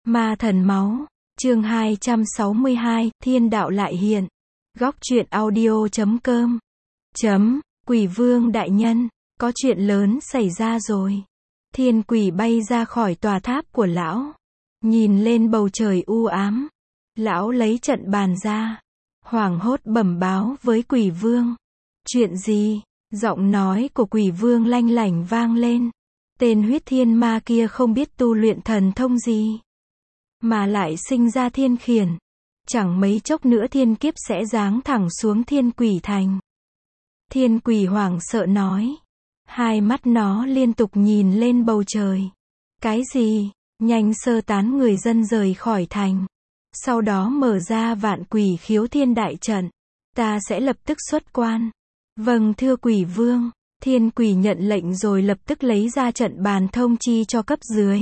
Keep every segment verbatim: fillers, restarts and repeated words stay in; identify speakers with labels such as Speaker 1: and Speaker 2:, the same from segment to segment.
Speaker 1: Ma thần máu, chương hai trăm sáu mươi hai, thiên đạo lại hiện. Góc truyện audio chấm com. Chấm, quỷ vương đại nhân, có chuyện lớn xảy ra rồi. Thiên quỷ bay ra khỏi tòa tháp của lão. Nhìn lên bầu trời u ám. Lão lấy trận bàn ra. Hoảng hốt bẩm báo với quỷ vương. Chuyện gì? Giọng nói của quỷ vương lanh lảnh vang lên. Tên huyết thiên ma kia không biết tu luyện thần thông gì, mà lại sinh ra thiên khiển. Chẳng mấy chốc nữa thiên kiếp sẽ giáng thẳng xuống thiên quỷ thành. Thiên quỷ hoảng sợ nói. Hai mắt nó liên tục nhìn lên bầu trời. Cái gì? Nhanh sơ tán người dân rời khỏi thành. Sau đó mở ra vạn quỷ khiếu thiên đại trận. Ta sẽ lập tức xuất quan. Vâng thưa quỷ vương. Thiên quỷ nhận lệnh rồi lập tức lấy ra trận bàn thông chi cho cấp dưới.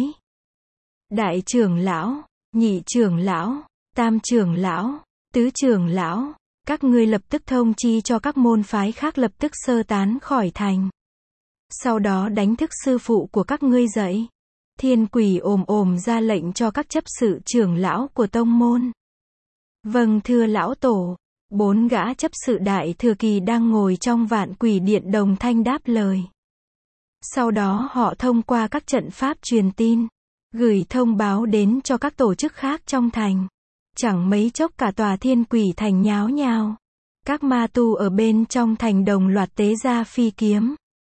Speaker 1: Đại trưởng lão, nhị trưởng lão, tam trưởng lão, tứ trưởng lão, các ngươi lập tức thông chi cho các môn phái khác lập tức sơ tán khỏi thành. Sau đó đánh thức sư phụ của các ngươi dậy. Thiên quỷ ồm ồm ra lệnh cho các chấp sự trưởng lão của tông môn. Vâng thưa lão tổ. Bốn gã chấp sự đại thừa kỳ đang ngồi trong vạn quỷ điện đồng thanh đáp lời. Sau đó họ thông qua các trận pháp truyền tin, gửi thông báo đến cho các tổ chức khác trong thành. Chẳng mấy chốc cả tòa thiên quỷ thành nháo nhào. Các ma tu ở bên trong thành đồng loạt tế ra phi kiếm.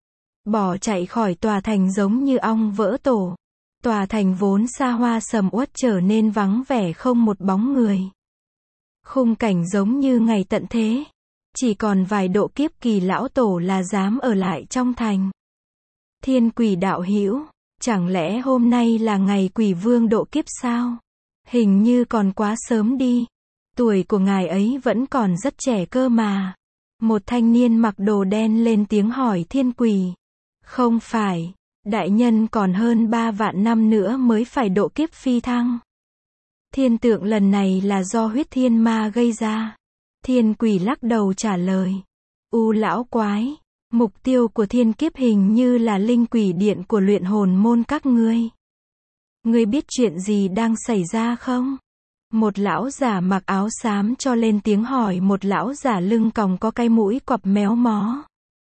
Speaker 1: Bỏ chạy khỏi tòa thành giống như ong vỡ tổ. Tòa thành vốn xa hoa sầm uất trở nên vắng vẻ không một bóng người. Khung cảnh giống như ngày tận thế. Chỉ còn vài độ kiếp kỳ lão tổ là dám ở lại trong thành. Thiên quỷ đạo hữu, chẳng lẽ hôm nay là ngày quỷ vương độ kiếp sao? Hình như còn quá sớm đi. Tuổi của ngài ấy vẫn còn rất trẻ cơ mà. Một thanh niên mặc đồ đen lên tiếng hỏi thiên quỷ. Không phải, đại nhân còn hơn ba vạn năm nữa mới phải độ kiếp phi thăng. Thiên tượng lần này là do huyết thiên ma gây ra. Thiên quỷ lắc đầu trả lời. U lão quái, mục tiêu của thiên kiếp hình như là linh quỷ điện của luyện hồn môn các ngươi. Ngươi biết chuyện gì đang xảy ra không? Một lão giả mặc áo xám cho lên tiếng hỏi một lão giả lưng còng có cái mũi quặp méo mó.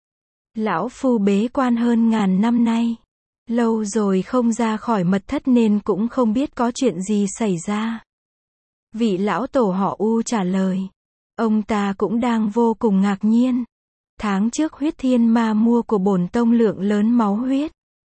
Speaker 1: Lão phu bế quan hơn ngàn năm nay. Lâu rồi không ra khỏi mật thất nên cũng không biết có chuyện gì xảy ra. Vị lão tổ họ U trả lời. Ông ta cũng đang vô cùng ngạc nhiên. Tháng trước huyết thiên ma mua của bổn tông lượng lớn máu huyết.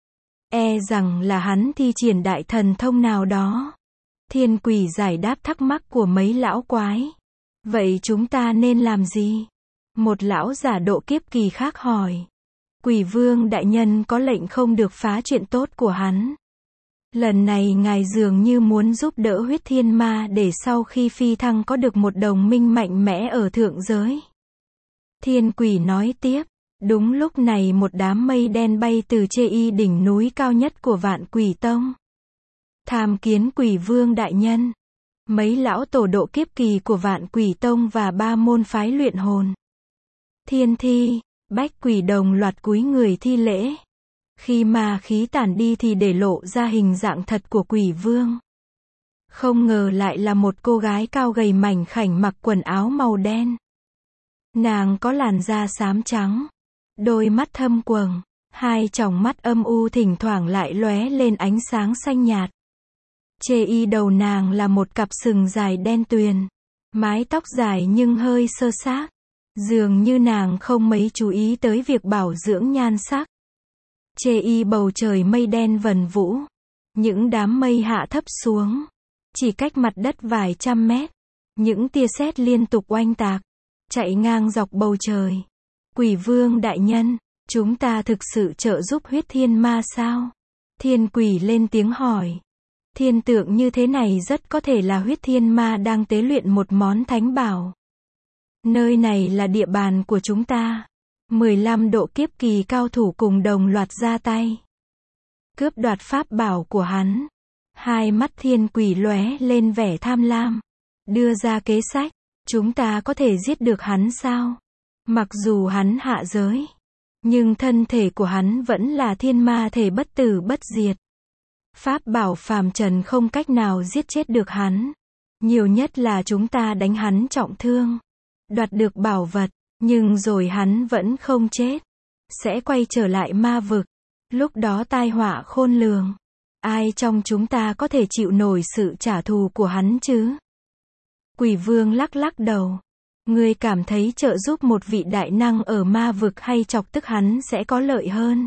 Speaker 1: E rằng là hắn thi triển đại thần thông nào đó. Thiên quỷ giải đáp thắc mắc của mấy lão quái. Vậy chúng ta nên làm gì? Một lão giả độ kiếp kỳ khác hỏi. Quỷ vương đại nhân có lệnh không được phá chuyện tốt của hắn. Lần này ngài dường như muốn giúp đỡ huyết thiên ma để sau khi phi thăng có được một đồng minh mạnh mẽ ở thượng giới. Thiên quỷ nói tiếp. Đúng lúc này một đám mây đen bay từ chê y đỉnh núi cao nhất của vạn quỷ tông. Tham kiến quỷ vương đại nhân. Mấy lão tổ độ kiếp kỳ của vạn quỷ tông và ba môn phái luyện hồn. Thiên thi, bách quỷ đồng loạt cúi người thi lễ. Khi ma khí tản đi thì để lộ ra hình dạng thật của quỷ vương. Không ngờ lại là một cô gái cao gầy mảnh khảnh mặc quần áo màu đen. Nàng có làn da xám trắng, đôi mắt thâm quầng, hai tròng mắt âm u thỉnh thoảng lại lóe lên ánh sáng xanh nhạt. Chê y đầu nàng là một cặp sừng dài đen tuyền, mái tóc dài nhưng hơi xơ xác. Dường như nàng không mấy chú ý tới việc bảo dưỡng nhan sắc. Chê y bầu trời mây đen vần vũ. Những đám mây hạ thấp xuống. Chỉ cách mặt đất vài trăm mét. Những tia sét liên tục oanh tạc. Chạy ngang dọc bầu trời. Quỷ vương đại nhân, chúng ta thực sự trợ giúp huyết thiên ma sao? Thiên quỷ lên tiếng hỏi. Thiên tượng như thế này rất có thể là huyết thiên ma đang tế luyện một món thánh bảo. Nơi này là địa bàn của chúng ta. mười lăm độ kiếp kỳ cao thủ cùng đồng loạt ra tay. Cướp đoạt pháp bảo của hắn. Hai mắt thiên quỷ lóe lên vẻ tham lam. Đưa ra kế sách. Chúng ta có thể giết được hắn sao? Mặc dù hắn hạ giới. Nhưng thân thể của hắn vẫn là thiên ma thể bất tử bất diệt. Pháp bảo phàm trần không cách nào giết chết được hắn. Nhiều nhất là chúng ta đánh hắn trọng thương. Đoạt được bảo vật, nhưng rồi hắn vẫn không chết. Sẽ quay trở lại ma vực. Lúc đó tai họa khôn lường. Ai trong chúng ta có thể chịu nổi sự trả thù của hắn chứ? Quỷ vương lắc lắc đầu. Ngươi cảm thấy trợ giúp một vị đại năng ở ma vực hay chọc tức hắn sẽ có lợi hơn?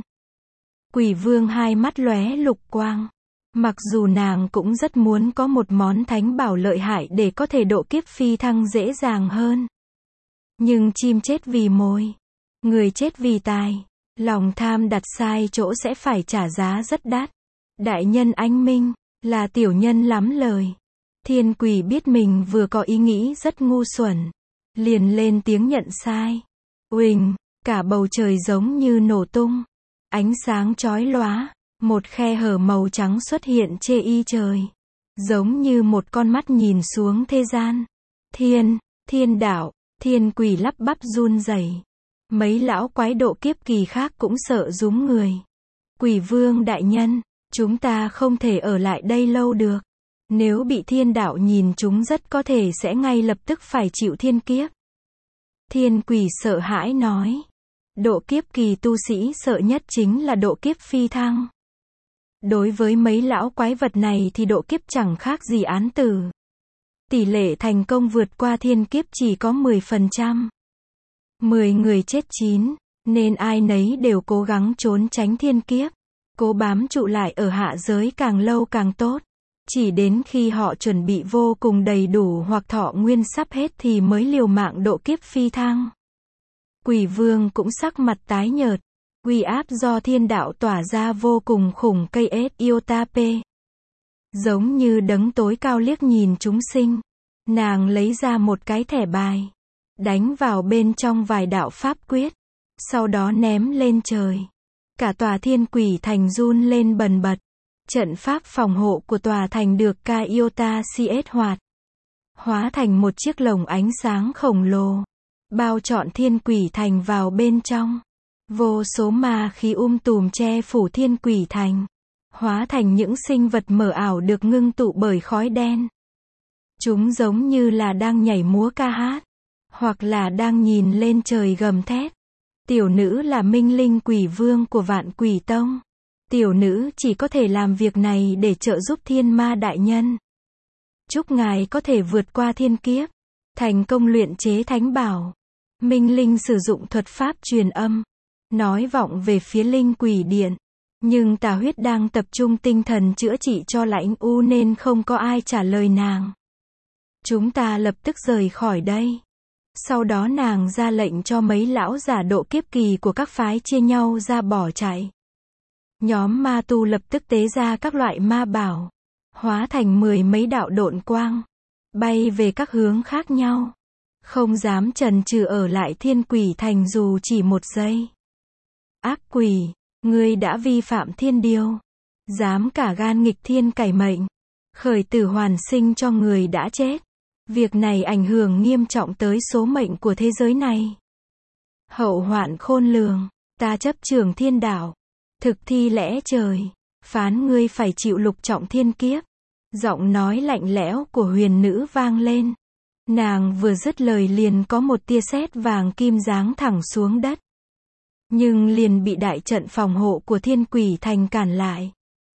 Speaker 1: Quỷ vương hai mắt lóe lục quang. Mặc dù nàng cũng rất muốn có một món thánh bảo lợi hại để có thể độ kiếp phi thăng dễ dàng hơn. Nhưng chim chết vì mồi, người chết vì tài. Lòng tham đặt sai chỗ sẽ phải trả giá rất đắt. Đại nhân anh minh, là tiểu nhân lắm lời. Thiên quỷ biết mình vừa có ý nghĩ rất ngu xuẩn. Liền lên tiếng nhận sai. Uỳnh, cả bầu trời giống như nổ tung. Ánh sáng chói lóa. Một khe hở màu trắng xuất hiện trên y trời. Giống như một con mắt nhìn xuống thế gian. Thiên, thiên đạo, thiên quỷ lắp bắp run rẩy. Mấy lão quái độ kiếp kỳ khác cũng sợ rúm người. Quỷ vương đại nhân, chúng ta không thể ở lại đây lâu được. Nếu bị thiên đạo nhìn chúng rất có thể sẽ ngay lập tức phải chịu thiên kiếp. Thiên quỷ sợ hãi nói. Độ kiếp kỳ tu sĩ sợ nhất chính là độ kiếp phi thăng. Đối với mấy lão quái vật này thì độ kiếp chẳng khác gì án tử. Tỷ lệ thành công vượt qua thiên kiếp chỉ có mười phần trăm. mười người chết chín, nên ai nấy đều cố gắng trốn tránh thiên kiếp. Cố bám trụ lại ở hạ giới càng lâu càng tốt. Chỉ đến khi họ chuẩn bị vô cùng đầy đủ hoặc thọ nguyên sắp hết thì mới liều mạng độ kiếp phi thăng. Quỷ vương cũng sắc mặt tái nhợt. Uy áp do thiên đạo tỏa ra vô cùng khủng cây ết Iotape. Giống như đấng tối cao liếc nhìn chúng sinh. Nàng lấy ra một cái thẻ bài. Đánh vào bên trong vài đạo pháp quyết. Sau đó ném lên trời. Cả tòa thiên quỷ thành run lên bần bật. Trận pháp phòng hộ của tòa thành được Ca Iota siết hoạt. Hóa thành một chiếc lồng ánh sáng khổng lồ. Bao trọn thiên quỷ thành vào bên trong. Vô số ma khí um tùm che phủ thiên quỷ thành. Hóa thành những sinh vật mờ ảo được ngưng tụ bởi khói đen. Chúng giống như là đang nhảy múa ca hát. Hoặc là đang nhìn lên trời gầm thét. Tiểu nữ là minh linh quỷ vương của vạn quỷ tông. Tiểu nữ chỉ có thể làm việc này để trợ giúp thiên ma đại nhân. Chúc ngài có thể vượt qua thiên kiếp. Thành công luyện chế thánh bảo. Minh linh sử dụng thuật pháp truyền âm. Nói vọng về phía linh quỷ điện. Nhưng tà huyết đang tập trung tinh thần chữa trị cho lãnh u nên không có ai trả lời nàng. Chúng ta lập tức rời khỏi đây. Sau đó nàng ra lệnh cho mấy lão giả độ kiếp kỳ của các phái chia nhau ra bỏ chạy. Nhóm ma tu lập tức tế ra các loại ma bảo. Hóa thành mười mấy đạo độn quang. Bay về các hướng khác nhau. Không dám chần chừ ở lại thiên quỷ thành dù chỉ một giây. Ác quỷ, ngươi đã vi phạm thiên điều. Dám cả gan nghịch thiên cải mệnh. Khởi tử hoàn sinh cho người đã chết. Việc này ảnh hưởng nghiêm trọng tới số mệnh của thế giới này. Hậu hoạn khôn lường, ta chấp trường thiên đạo. Thực thi lẽ trời. Phán ngươi phải chịu lục trọng thiên kiếp. Giọng nói lạnh lẽo của huyền nữ vang lên. Nàng vừa dứt lời liền có một tia sét vàng kim giáng thẳng xuống đất. Nhưng liền bị đại trận phòng hộ của thiên quỷ thành cản lại.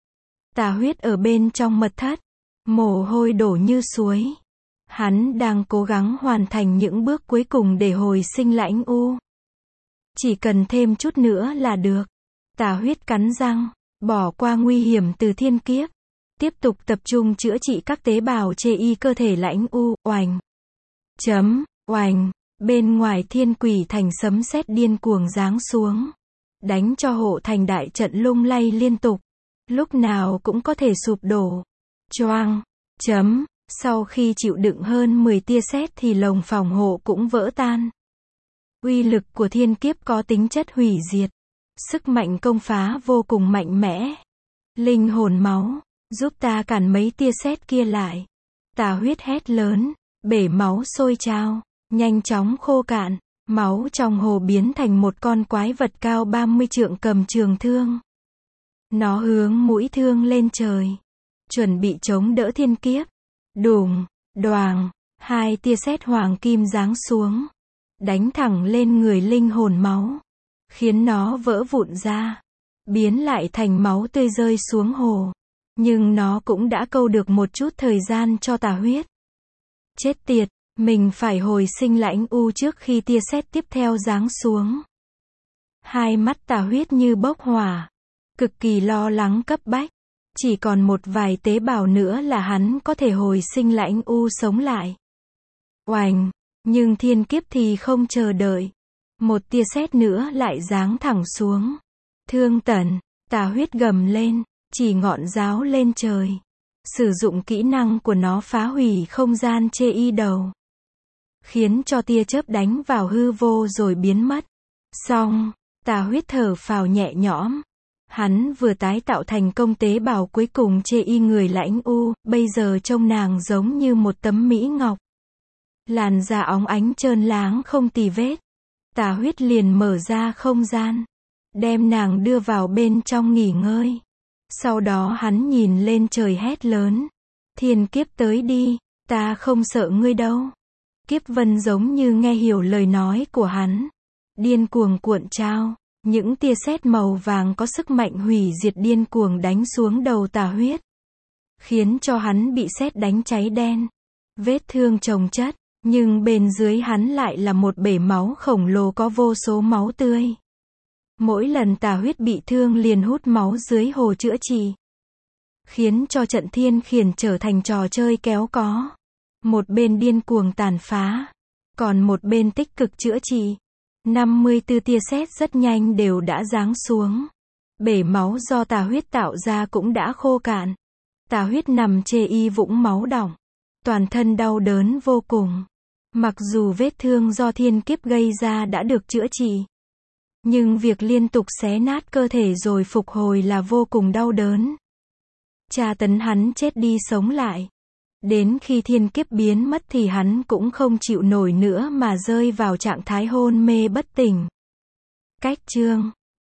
Speaker 1: Tà huyết ở bên trong mật thất. Mồ hôi đổ như suối. Hắn đang cố gắng hoàn thành những bước cuối cùng để hồi sinh lãnh u. Chỉ cần thêm chút nữa là được. Tà huyết cắn răng, bỏ qua nguy hiểm từ thiên kiếp. Tiếp tục tập trung chữa trị các tế bào chê y cơ thể lãnh u, oành. Chấm, oành. Bên ngoài thiên quỷ thành sấm sét điên cuồng giáng xuống. Đánh cho hộ thành đại trận lung lay liên tục. Lúc nào cũng có thể sụp đổ. Choang. Chấm. Sau khi chịu đựng hơn mười tia sét thì lồng phòng hộ cũng vỡ tan. Uy lực của thiên kiếp có tính chất hủy diệt. Sức mạnh công phá vô cùng mạnh mẽ. Linh hồn máu, giúp ta cản mấy tia sét kia lại. Tà huyết hét lớn, bể máu sôi trào, nhanh chóng khô cạn. Máu trong hồ biến thành một con quái vật cao ba mươi trượng cầm trường thương. Nó hướng mũi thương lên trời, chuẩn bị chống đỡ thiên kiếp. Đùng, đoàng, hai tia sét hoàng kim giáng xuống, đánh thẳng lên người linh hồn máu, khiến nó vỡ vụn ra, biến lại thành máu tươi rơi xuống hồ. Nhưng nó cũng đã câu được một chút thời gian cho Tà Huyết. Chết tiệt, mình phải hồi sinh Lãnh U trước khi tia sét tiếp theo giáng xuống. Hai mắt Tà Huyết như bốc hỏa, cực kỳ lo lắng cấp bách. Chỉ còn một vài tế bào nữa là hắn có thể hồi sinh Lãnh U sống lại. Oành, nhưng thiên kiếp thì không chờ đợi. Một tia sét nữa lại giáng thẳng xuống. Thương tận, Tà Huyết gầm lên, chỉ ngọn giáo lên trời. Sử dụng kỹ năng của nó phá hủy không gian chê y đầu, khiến cho tia chớp đánh vào hư vô rồi biến mất. Xong, Tà Huyết thở phào nhẹ nhõm. Hắn vừa tái tạo thành công tế bào cuối cùng chê y người Lãnh U, bây giờ trông nàng giống như một tấm mỹ ngọc. Làn da óng ánh trơn láng không tì vết. Tà Huyết liền mở ra không gian, đem nàng đưa vào bên trong nghỉ ngơi. Sau đó hắn nhìn lên trời hét lớn. Thiên kiếp tới đi, ta không sợ ngươi đâu. Kiếp vân giống như nghe hiểu lời nói của hắn. Điên cuồng cuộn trao. Những tia sét màu vàng có sức mạnh hủy diệt điên cuồng đánh xuống đầu Tà Huyết, khiến cho hắn bị sét đánh cháy đen. Vết thương chồng chất, nhưng bên dưới hắn lại là một bể máu khổng lồ có vô số máu tươi. Mỗi lần Tà Huyết bị thương liền hút máu dưới hồ chữa trị, khiến cho trận thiên khiển trở thành trò chơi kéo có. Một bên điên cuồng tàn phá, còn một bên tích cực chữa trị. năm mươi tư tia sét rất nhanh đều đã giáng xuống. Bể máu do Tà Huyết tạo ra cũng đã khô cạn. Tà Huyết nằm chê y vũng máu đọng, toàn thân đau đớn vô cùng. Mặc dù vết thương do thiên kiếp gây ra đã được chữa trị, nhưng việc liên tục xé nát cơ thể rồi phục hồi là vô cùng đau đớn. Tra tấn hắn chết đi sống lại. Đến khi thiên kiếp biến mất thì hắn cũng không chịu nổi nữa mà rơi vào trạng thái hôn mê bất tỉnh. Cách chương